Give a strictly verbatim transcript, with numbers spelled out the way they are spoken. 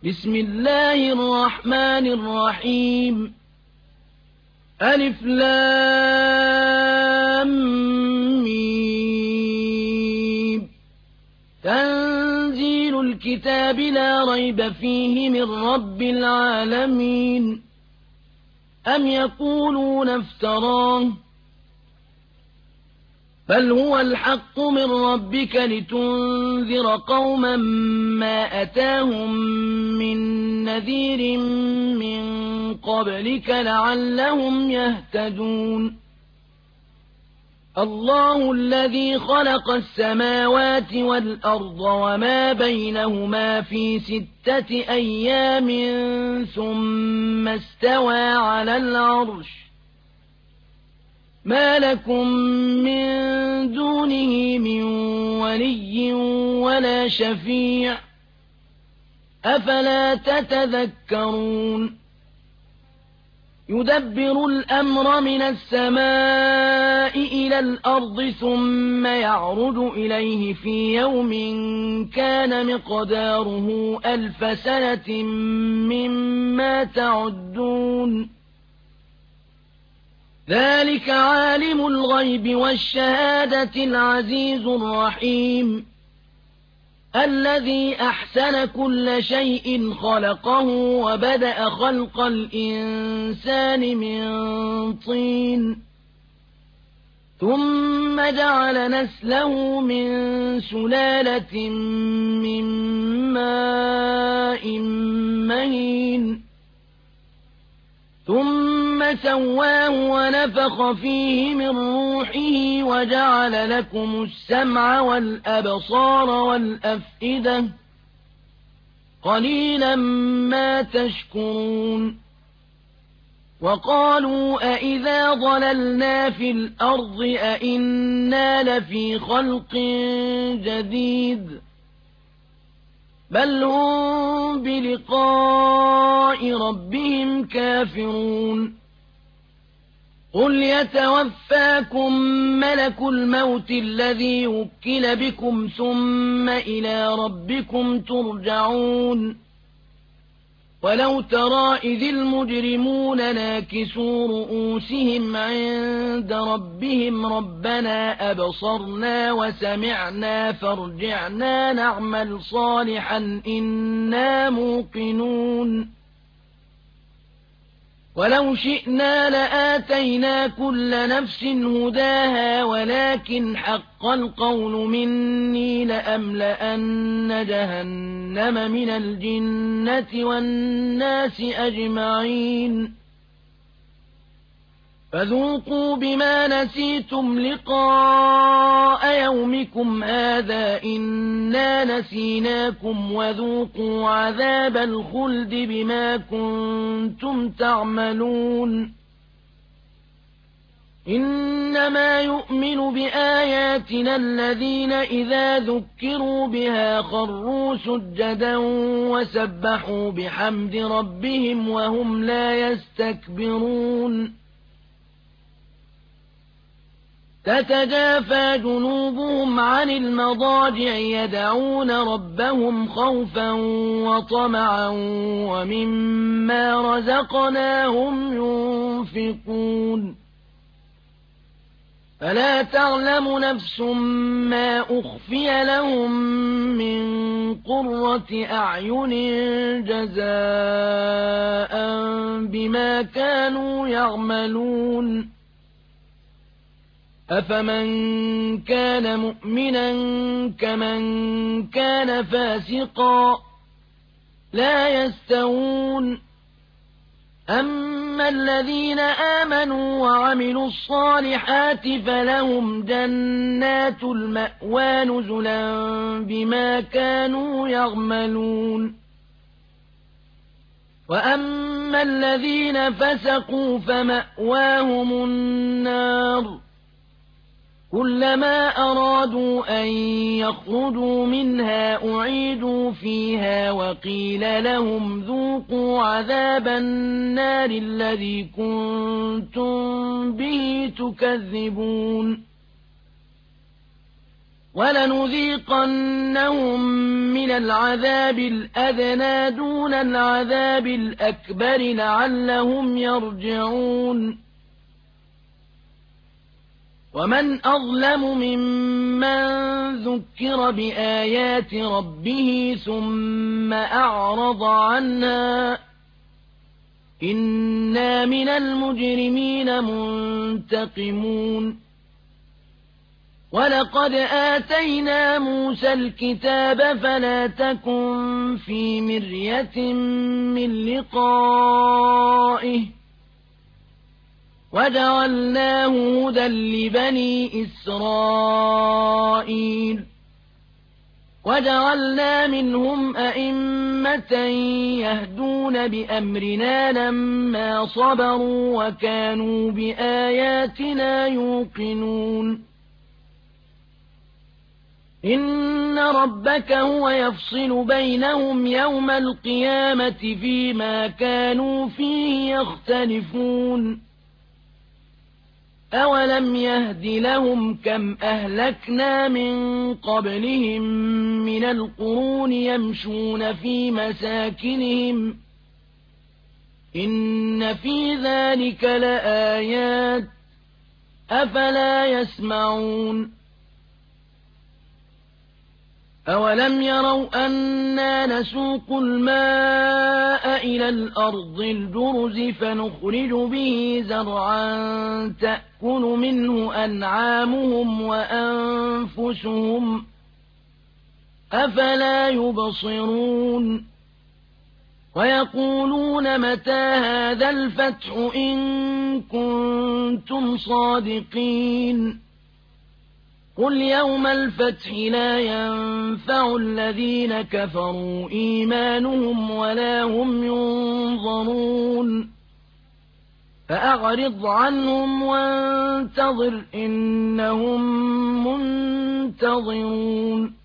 بسم الله الرحمن الرحيم ألف لام ميم تنزيل الكتاب لا ريب فيه من رب العالمين أم يقولون افتراه بل هو الحق من ربك لتنذر قوما ما أتاهم من نذير من قبلك لعلهم يهتدون الله الذي خلق السماوات والأرض وما بينهما في ستة أيام ثم استوى على العرش ما لكم من دونه من ولي ولا شفيع أفلا تتذكرون يدبر الأمر من السماء إلى الأرض ثم يعرج إليه في يوم كان مقداره ألف سنة مما تعدون ذلك عالم الغيب والشهادة العزيز الرحيم الذي أحسن كل شيء خلقه وبدأ خلق الإنسان من طين ثم جعل نسله من سلالة من ماء مهين ثم سواه ونفخ فيه من روحه وجعل لكم السمع والأبصار والأفئدة قليلا ما تشكرون وقالوا أئذا ضللنا في الأرض أئنا لفي خلق جديد بل هم بلقاء ربهم كافرون قل يتوفاكم ملك الموت الذي وكل بكم ثم إلى ربكم ترجعون ولو ترى إذ المجرمون ناكسوا رؤوسهم عند ربهم ربنا أبصرنا وسمعنا فارجعنا نعمل صالحا إنا موقنون ولو شئنا لآتينا كل نفس هداها ولكن حق القول مني لأملأن جهنم من الجنة والناس أجمعين فذوقوا بما نسيتم لقاء يومكم هذا إنا نسيناكم وذوقوا عذاب الخلد بما كنتم تعملون إنما يؤمن بآياتنا الذين إذا ذكروا بها خروا سجدا وسبحوا بحمد ربهم وهم لا يستكبرون تتجافى جنوبهم عن المضاجع يدعون ربهم خوفا وطمعا ومما رزقناهم ينفقون فلا تعلم نفس ما أخفي لهم من قرة أعين جزاء بما كانوا يعملون أفمن كان مؤمنا كمن كان فاسقا لا يستوون أما الذين آمنوا وعملوا الصالحات فلهم جنات المأوى نزلا بما كانوا يعملون وأما الذين فسقوا فمأواهم النار كلما أرادوا أن يخرجوا منها أعيدوا فيها وقيل لهم ذوقوا عذاب النار الذي كنتم به تكذبون وَلَنُذِيقَنَّهُم مِّنَ الْعَذَابِ الْأَدْنَىٰ دُونَ الْعَذَابِ الْأَكْبَرِ لَعَلَّهُمْ يَرْجِعُونَ وَمَنْ أَظْلَمُ مِمَّن ذُكِّرَ بِآيَاتِ رَبِّهِ ثُمَّ أَعْرَضَ عَنْهَا ۚ إِنَّا مِنَ الْمُجْرِمِينَ مُنتَقِمُونَ وَلَقَدْ آتَيْنَا مُوسَى الْكِتَابَ فَلَا تَكُن فِي مِرْيَةٍ مِّن لِّقَائِهِ وَجَعَلْنَاهُ هُدًى لِّبَنِي إِسْرَائِيلَ وَجَعَلْنَا مِنْهُمْ أَئِمَّةً يَهْدُونَ بِأَمْرِنَا لَمَّا صَبَرُوا وَكَانُوا بِآيَاتِنَا يُوقِنُونَ إِنَّ رَبَّكَ هُوَ يَفْصِلُ بَيْنَهُمْ يَوْمَ الْقِيَامَةِ فِيمَا كَانُوا فِيهِ يَخْتَلِفُونَ أَوَلَمْ يَهْدِ لَهُمْ كَمْ أَهْلَكْنَا مِن قَبْلِهِم مِّنَ الْقُرُونِ يَمْشُونَ فِي مَسَاكِنِهِمْ ۗ إِنَّ فِي ذَلِكَ لَآيَاتٍ ۖ أَفَلَا يَسْمَعُونَ أَوَلَمْ يَرَوْا أَنَّا نَسُوقُ الْمَاءَ إِلَى الْأَرْضِ الْجُرُزِ فَنُخْرِجُ بِهِ زَرْعًا تَأْكُلُ مِنْهُ أَنْعَامُهُمْ وَأَنفُسُهُمْ ۖ أَفَلَا يُبْصِرُونَ وَيَقُولُونَ مَتَىٰ هَٰذَا الْفَتْحُ إِن كُنتُمْ صَادِقِينَ قُلْ يَوْمَ الْفَتْحِ لَا يَنفَعُ الَّذِينَ كَفَرُوا إِيمَانُهُمْ وَلَا هُمْ يُنظَرُونَ فَأَعْرِضْ عَنْهُمْ وَانتَظِرْ إِنَّهُم مُّنتَظِرُونَ